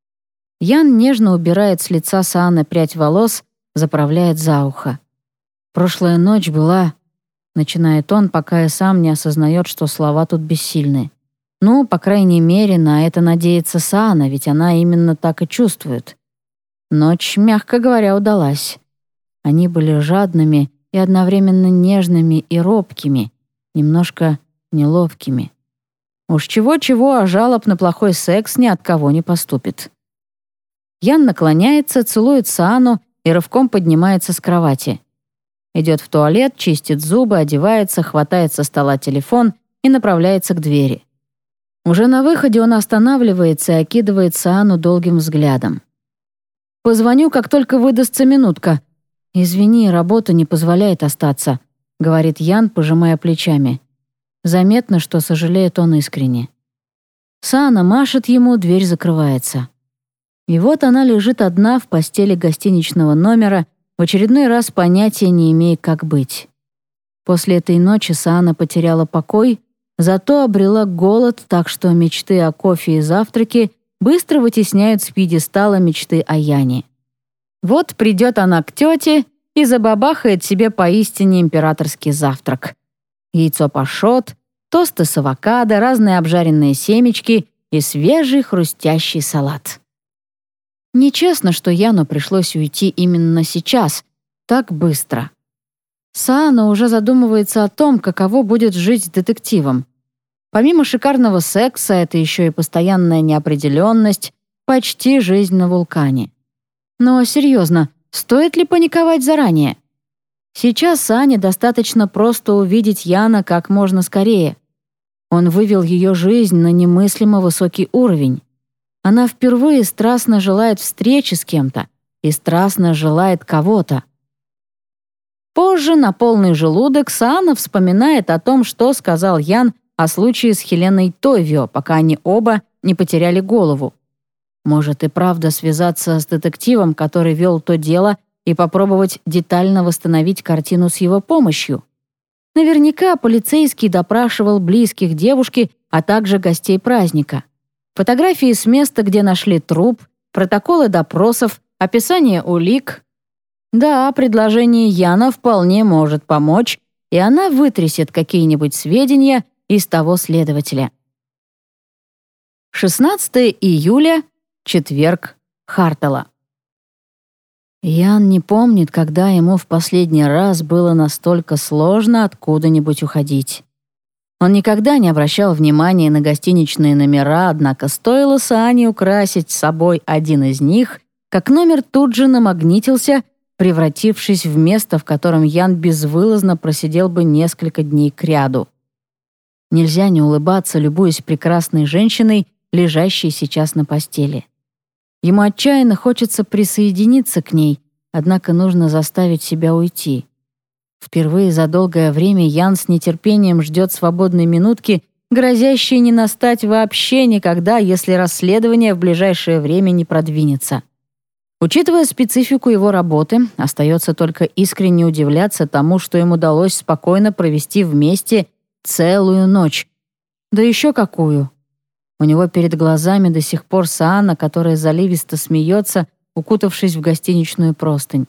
Ян нежно убирает с лица Сааны прядь волос, заправляет за ухо. «Прошлая ночь была...» — начинает он, пока и сам не осознает, что слова тут бессильны. Ну, по крайней мере, на это надеется Саана, ведь она именно так и чувствует. Ночь, мягко говоря, удалась. Они были жадными и одновременно нежными и робкими, немножко неловкими. Уж чего-чего, а жалоб на плохой секс ни от кого не поступит. Ян наклоняется, целует Саану и рывком поднимается с кровати. Идет в туалет, чистит зубы, одевается, хватает со стола телефон и направляется к двери. Уже на выходе он останавливается и окидывает Саану долгим взглядом. «Позвоню, как только выдастся минутка. Извини, работа не позволяет остаться», — говорит Ян, пожимая плечами. Заметно, что сожалеет он искренне. Саана машет ему, дверь закрывается. И вот она лежит одна в постели гостиничного номера, в очередной раз понятия не имея, как быть. После этой ночи Саана потеряла покой, зато обрела голод, так что мечты о кофе и завтраке быстро вытесняют с пьедестала мечты о Яне. Вот придет она к тете и забабахает себе поистине императорский завтрак. Яйцо пашот, тосты с авокадо, разные обжаренные семечки и свежий хрустящий салат. Нечестно, что Яну пришлось уйти именно сейчас, так быстро. Саана уже задумывается о том, каково будет жить с детективом. Помимо шикарного секса, это еще и постоянная неопределенность, почти жизнь на вулкане. Но серьезно, стоит ли паниковать заранее? Сейчас Саане достаточно просто увидеть Яна как можно скорее. Он вывел ее жизнь на немыслимо высокий уровень. Она впервые страстно желает встречи с кем-то и страстно желает кого-то. Позже, на полный желудок, Саана вспоминает о том, что сказал Ян о случае с Хеленой Тойвио, пока они оба не потеряли голову. Может и правда связаться с детективом, который вел то дело, и попробовать детально восстановить картину с его помощью. Наверняка полицейский допрашивал близких девушки, а также гостей праздника. Фотографии с места, где нашли труп, протоколы допросов, описание улик. Да, предложение Яна вполне может помочь, и она вытрясет какие-нибудь сведения из того следователя. шестнадцатого июля, четверг, Хартала. Ян не помнит, когда ему в последний раз было настолько сложно откуда-нибудь уходить. Он никогда не обращал внимания на гостиничные номера, однако стоило Саане украсить с собой один из них, как номер тут же намагнитился, превратившись в место, в котором Ян безвылазно просидел бы несколько дней кряду. Нельзя не улыбаться, любуясь прекрасной женщиной, лежащей сейчас на постели. Ему отчаянно хочется присоединиться к ней, однако нужно заставить себя уйти. Впервые за долгое время Ян с нетерпением ждет свободной минутки, грозящей не настать вообще никогда, если расследование в ближайшее время не продвинется. Учитывая специфику его работы, остается только искренне удивляться тому, что им удалось спокойно провести вместе целую ночь. Да еще какую! У него перед глазами до сих пор Саана, которая заливисто смеется, укутавшись в гостиничную простынь.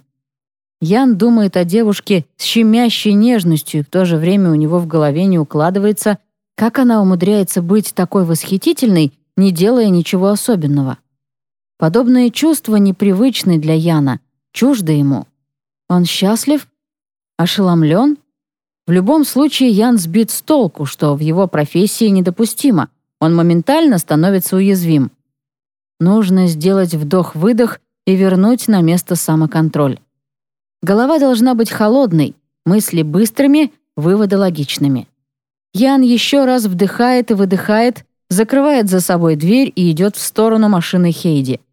Ян думает о девушке с щемящей нежностью, и в то же время у него в голове не укладывается, как она умудряется быть такой восхитительной, не делая ничего особенного. Подобные чувства непривычны для Яна, чужды ему. Он счастлив? Ошеломлен? В любом случае Ян сбит с толку, что в его профессии недопустимо. Он моментально становится уязвим. Нужно сделать вдох-выдох и вернуть на место самоконтроль. Голова должна быть холодной, мысли быстрыми, выводы логичными. Ян еще раз вдыхает и выдыхает, закрывает за собой дверь и идет в сторону машины Хейди.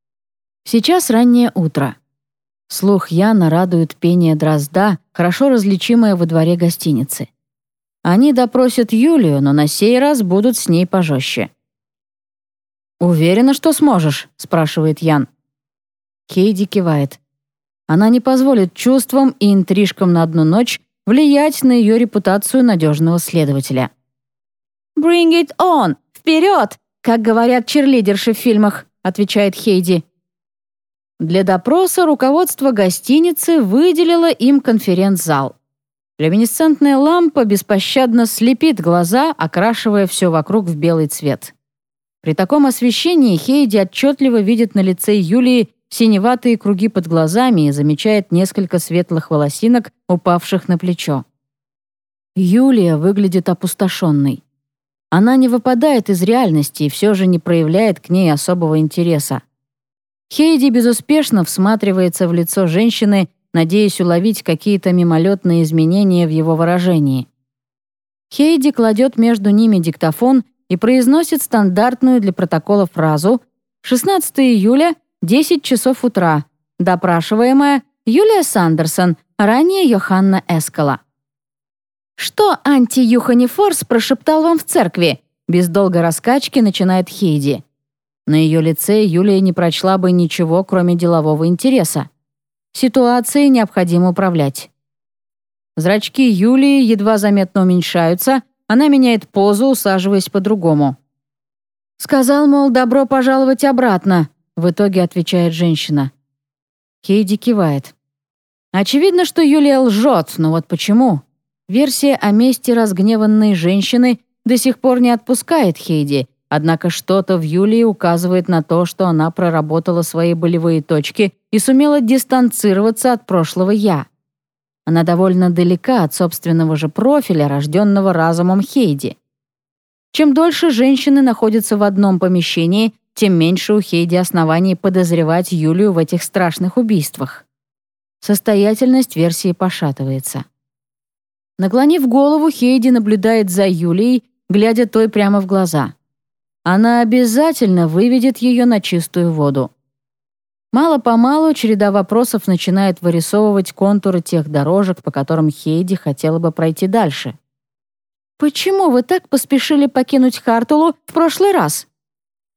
Сейчас раннее утро. Слух Яна радует пение дрозда, хорошо различимое во дворе гостиницы. Они допросят Юлию, но на сей раз будут с ней пожестче. «Уверена, что сможешь?» — спрашивает Ян. Хейди кивает. Она не позволит чувствам и интрижкам на одну ночь влиять на ее репутацию надежного следователя. «Bring it on! Вперед!» как говорят черлидерши в фильмах, отвечает Хейди. Для допроса руководство гостиницы выделило им конференц-зал. Люминесцентная лампа беспощадно слепит глаза, окрашивая все вокруг в белый цвет. При таком освещении Хейди отчетливо видит на лице Юлии синеватые круги под глазами и замечает несколько светлых волосинок, упавших на плечо. Юлия выглядит опустошенной. Она не выпадает из реальности и все же не проявляет к ней особого интереса. Хейди безуспешно всматривается в лицо женщины, надеясь уловить какие-то мимолетные изменения в его выражении. Хейди кладет между ними диктофон и произносит стандартную для протокола фразу «шестнадцатого июля, десять часов утра. Допрашиваемая Юлия Сандерсон, ранее Йоханна Эскала». «Что анти-Юхани Форс прошептал вам в церкви?» Без долгой раскачки начинает Хейди. На ее лице Юлия не прочла бы ничего, кроме делового интереса. Ситуацией необходимо управлять. Зрачки Юлии едва заметно уменьшаются, она меняет позу, усаживаясь по-другому. «Сказал, мол, добро пожаловать обратно», — в итоге отвечает женщина. Хейди кивает. Очевидно, что Юлия лжет, но вот почему? Версия о мести разгневанной женщины до сих пор не отпускает Хейди, однако что-то в Юлии указывает на то, что она проработала свои болевые точки и сумела дистанцироваться от прошлого «я». Она довольно далека от собственного же профиля, рожденного разумом Хейди. Чем дольше женщины находятся в одном помещении, тем меньше у Хейди оснований подозревать Юлию в этих страшных убийствах. Состоятельность версии пошатывается. Наклонив голову, Хейди наблюдает за Юлией, глядя той прямо в глаза. Она обязательно выведет ее на чистую воду. Мало-помалу череда вопросов начинает вырисовывать контуры тех дорожек, по которым Хейди хотела бы пройти дальше. «Почему вы так поспешили покинуть Хартулу в прошлый раз?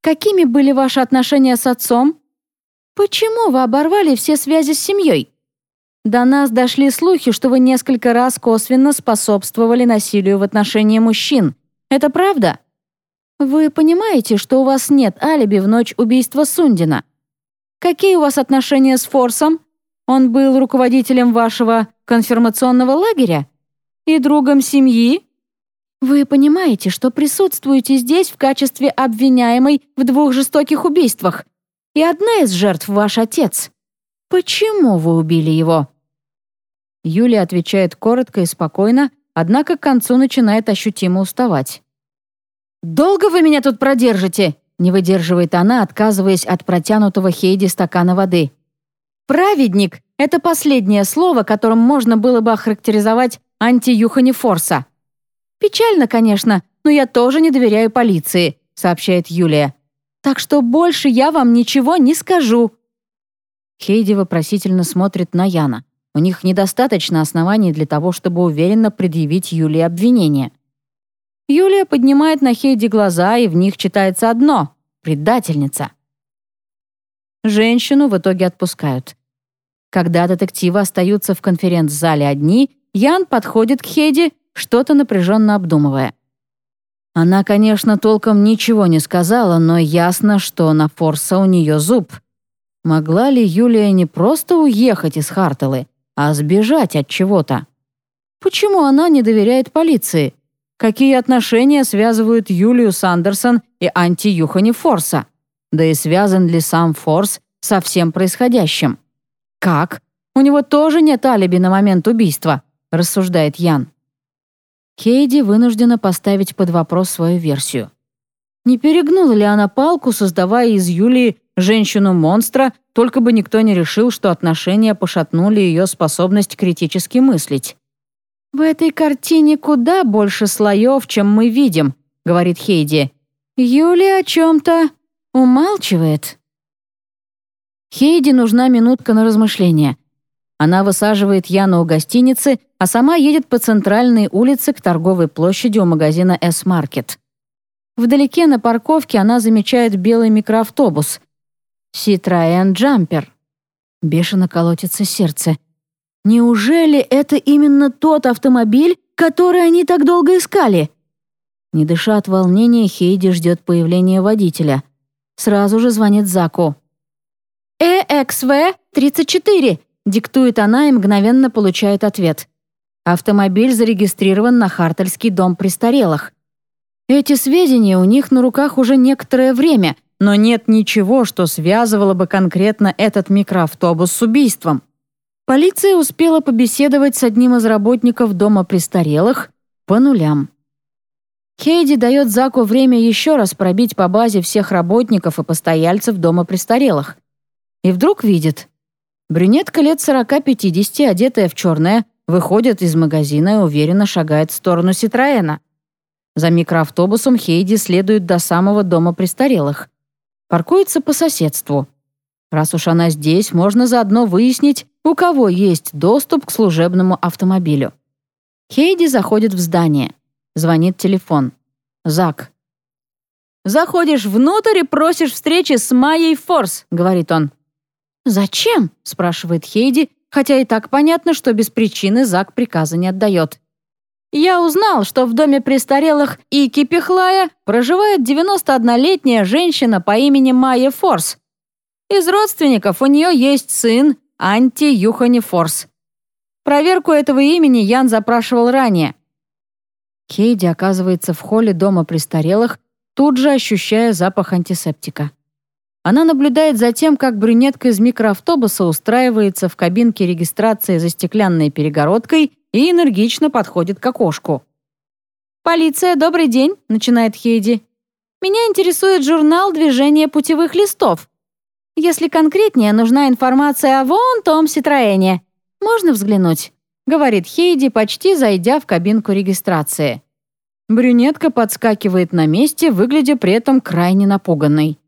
Какими были ваши отношения с отцом? Почему вы оборвали все связи с семьей? До нас дошли слухи, что вы несколько раз косвенно способствовали насилию в отношении мужчин. Это правда? Вы понимаете, что у вас нет алиби в ночь убийства Сундина? Какие у вас отношения с Форсом? Он был руководителем вашего конфирмационного лагеря? И другом семьи? Вы понимаете, что присутствуете здесь в качестве обвиняемой в двух жестоких убийствах, и одна из жертв ваш отец. Почему вы убили его?» Юлия отвечает коротко и спокойно, однако к концу начинает ощутимо уставать. «Долго вы меня тут продержите?» — не выдерживает она, отказываясь от протянутого Хейди стакана воды. «Праведник» — это последнее слово, которым можно было бы охарактеризовать анти-Юхани Форса. «Печально, конечно, но я тоже не доверяю полиции», — сообщает Юлия. «Так что больше я вам ничего не скажу». Хейди вопросительно смотрит на Яна. У них недостаточно оснований для того, чтобы уверенно предъявить Юлии обвинение. Юлия поднимает на Хейди глаза, и в них читается одно — предательница. Женщину в итоге отпускают. Когда детективы остаются в конференц-зале одни, Ян подходит к Хейди, что-то напряженно обдумывая. Она, конечно, толком ничего не сказала, но ясно, что на Форса у нее зуб. Могла ли Юлия не просто уехать из Хартелы, а сбежать от чего-то? Почему она не доверяет полиции? Какие отношения связывают Юлию Сандерсон и анти-Юхани Форса? Да и связан ли сам Форс со всем происходящим? Как? У него тоже нет алиби на момент убийства, рассуждает Ян. Хейди вынуждена поставить под вопрос свою версию. Не перегнула ли она палку, создавая из Юлии женщину-монстра, только бы никто не решил, что отношения пошатнули ее способность критически мыслить? «В этой картине куда больше слоев, чем мы видим», — говорит Хейди. «Юлия о чем-то умалчивает». Хейди нужна минутка на размышление. Она высаживает Яна у гостиницы, а сама едет по центральной улице к торговой площади у магазина S-Market. Вдалеке на парковке она замечает белый микроавтобус. Citroën Jumper. Бешено колотится сердце. Неужели это именно тот автомобиль, который они так долго искали? Не дыша от волнения, Хейди ждет появления водителя. Сразу же звонит Заку. «Э Экс Ви тридцать четыре», — диктует она и мгновенно получает ответ. Автомобиль зарегистрирован на Хартельский дом престарелых. Эти сведения у них на руках уже некоторое время, но нет ничего, что связывало бы конкретно этот микроавтобус с убийством. Полиция успела побеседовать с одним из работников дома престарелых по нулям. Хейди дает Заку время еще раз пробить по базе всех работников и постояльцев дома престарелых. И вдруг видит. Брюнетка лет сорока-пятидесяти, одетая в черное, выходит из магазина и уверенно шагает в сторону Ситроэна. За микроавтобусом Хейди следует до самого дома престарелых. Паркуется по соседству. Раз уж она здесь, можно заодно выяснить, у кого есть доступ к служебному автомобилю. Хейди заходит в здание. Звонит телефон. Зак. «Заходишь внутрь и просишь встречи с Майей Форс», — говорит он. «Зачем?» — спрашивает Хейди, хотя и так понятно, что без причины Зак приказа не отдает. «Я узнал, что в доме престарелых Ики Пихлая проживает девяностооднолетняя женщина по имени Майя Форс. Из родственников у нее есть сын анти-Юхани Форс. Проверку этого имени Ян запрашивал ранее». Хейди оказывается в холле дома престарелых, тут же ощущая запах антисептика. Она наблюдает за тем, как брюнетка из микроавтобуса устраивается в кабинке регистрации за стеклянной перегородкой и энергично подходит к окошку. «Полиция, добрый день», — начинает Хейди. «Меня интересует журнал движения путевых листов. Если конкретнее, нужна информация о вон том Ситроэне. Можно взглянуть?» — говорит Хейди, почти зайдя в кабинку регистрации. Брюнетка подскакивает на месте, выглядя при этом крайне напуганной.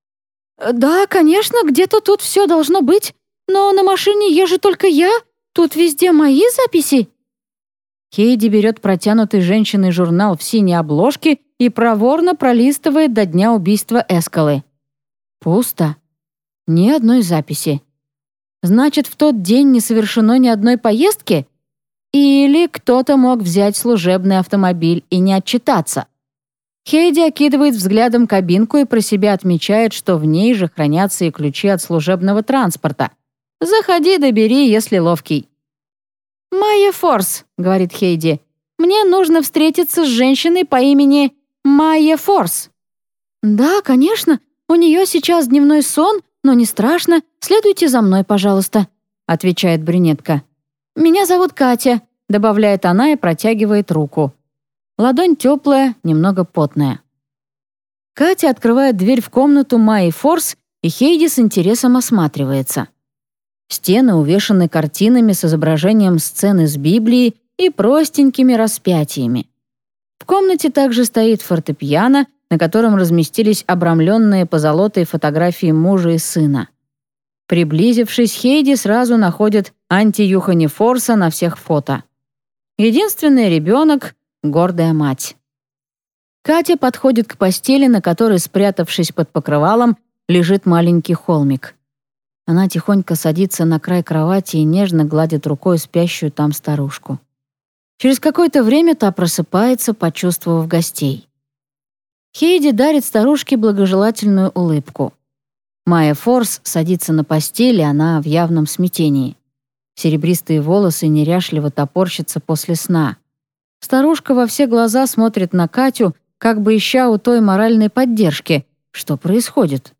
«Да, конечно, где-то тут все должно быть, но на машине езжу только я, тут везде мои записи». Хейди берет протянутый женщиной журнал в синей обложке и проворно пролистывает до дня убийства Эскалы. Пусто. Ни одной записи. Значит, в тот день не совершено ни одной поездки? Или кто-то мог взять служебный автомобиль и не отчитаться? Хейди окидывает взглядом кабинку и про себя отмечает, что в ней же хранятся и ключи от служебного транспорта. «Заходи да бери, если ловкий». «Майя Форс», — говорит Хейди, — «мне нужно встретиться с женщиной по имени Майя Форс». «Да, конечно, у нее сейчас дневной сон, но не страшно, следуйте за мной, пожалуйста», — отвечает брюнетка. «Меня зовут Катя», — добавляет она и протягивает руку. Ладонь теплая, немного потная. Катя открывает дверь в комнату Майи Форс, и Хейди с интересом осматривается. Стены увешаны картинами с изображением сцен из Библии и простенькими распятиями. В комнате также стоит фортепиано, на котором разместились обрамленные позолотой фотографии мужа и сына. Приблизившись, Хейди сразу находит анти-Юхани Форса на всех фото. Единственный ребенок — гордая мать. Катя подходит к постели, на которой, спрятавшись под покрывалом, лежит маленький холмик. Она тихонько садится на край кровати и нежно гладит рукой спящую там старушку. Через какое-то время та просыпается, почувствовав гостей. Хейди дарит старушке благожелательную улыбку. Майя Форс садится на постели, она в явном смятении. Серебристые волосы неряшливо топорщатся после сна. Старушка во все глаза смотрит на Катю, как бы ища у той моральной поддержки. Что происходит?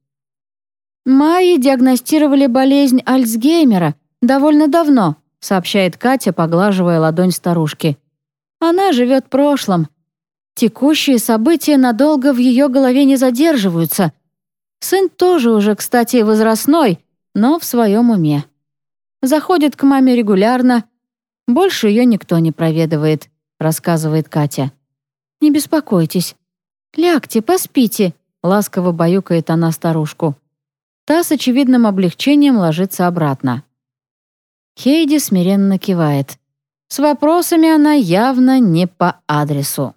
«Майе диагностировали болезнь Альцгеймера довольно давно», сообщает Катя, поглаживая ладонь старушки. «Она живет прошлым. Текущие события надолго в ее голове не задерживаются. Сын тоже уже, кстати, возрастной, но в своем уме. Заходит к маме регулярно. Больше ее никто не проведывает», рассказывает Катя. «Не беспокойтесь. Лягте, поспите», ласково баюкает она старушку. Та с очевидным облегчением ложится обратно. Хейди смиренно кивает. С вопросами она явно не по адресу.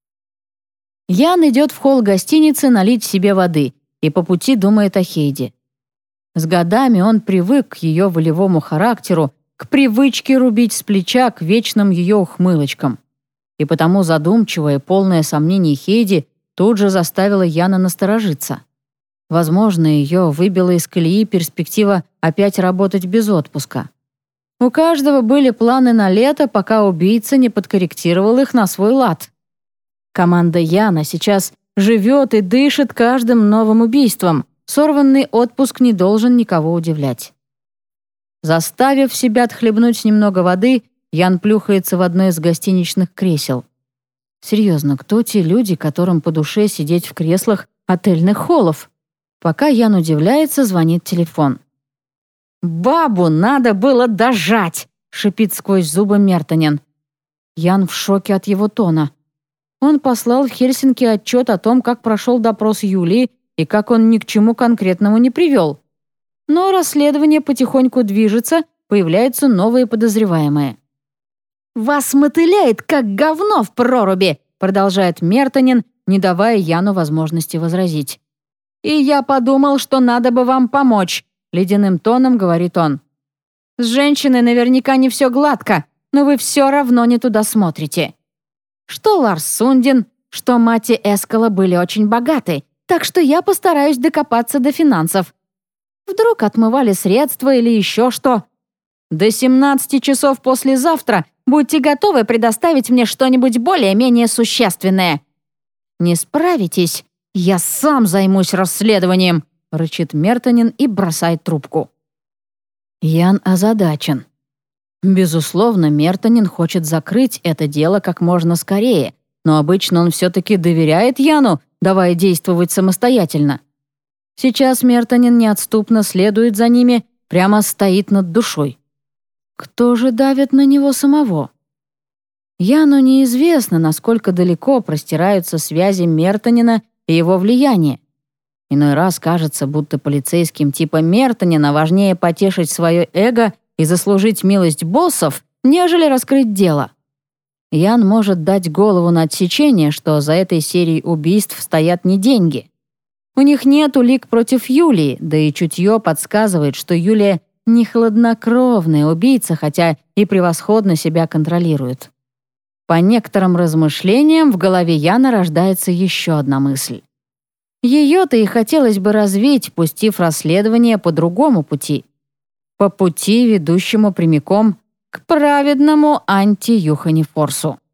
Ян идет в холл гостиницы налить себе воды и по пути думает о Хейди. С годами он привык к ее волевому характеру, к привычке рубить с плеча, к вечным ее ухмылочкам. И потому задумчивая, полная сомнений Хейди тут же заставила Яна насторожиться. Возможно, ее выбила из колеи перспектива опять работать без отпуска. У каждого были планы на лето, пока убийца не подкорректировал их на свой лад. Команда Яна сейчас живет и дышит каждым новым убийством. Сорванный отпуск не должен никого удивлять. Заставив себя отхлебнуть немного воды, Ян плюхается в одно из гостиничных кресел. Серьезно, кто те люди, которым по душе сидеть в креслах отельных холлов? Пока Ян удивляется, звонит телефон. «Бабу надо было дожать!» — шипит сквозь зубы Мертонен. Ян в шоке от его тона. Он послал в Хельсинки отчет о том, как прошел допрос Юлии и как он ни к чему конкретному не привел. Но расследование потихоньку движется, появляются новые подозреваемые. «Вас мотыляет, как говно в проруби!» — продолжает Мертонен, не давая Яну возможности возразить. «И я подумал, что надо бы вам помочь», — ледяным тоном говорит он. «С женщиной наверняка не все гладко, но вы все равно не туда смотрите. Что Ларс Сундин, что мать и Эскала были очень богаты, так что я постараюсь докопаться до финансов. Вдруг отмывали средства или еще что. До семнадцати часов послезавтра будьте готовы предоставить мне что-нибудь более-менее существенное. Не справитесь, я сам займусь расследованием», — рычит Мертонен и бросает трубку. Ян озадачен. Безусловно, Мертонен хочет закрыть это дело как можно скорее, но обычно он все-таки доверяет Яну, давая действовать самостоятельно. Сейчас Мертонен неотступно следует за ними, прямо стоит над душой. Кто же давит на него самого? Яну неизвестно, насколько далеко простираются связи Мертонена и его влияние. Иной раз кажется, будто полицейским типа Мертонена важнее потешить свое эго и заслужить милость боссов, нежели раскрыть дело. Ян может дать голову на отсечение, что за этой серией убийств стоят не деньги. У них нет улик против Юлии, да и чутье подсказывает, что Юлия не хладнокровная убийца, хотя и превосходно себя контролирует. По некоторым размышлениям в голове Яна рождается еще одна мысль. Ее-то и хотелось бы развить, пустив расследование по другому пути. По пути, ведущему прямиком к праведному анти-Юхани Форсу.